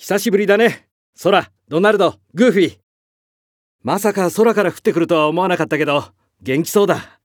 久しぶりだね。ソラ、ドナルド、グーフィー。まさか空から降ってくるとは思わなかったけど、元気そうだ。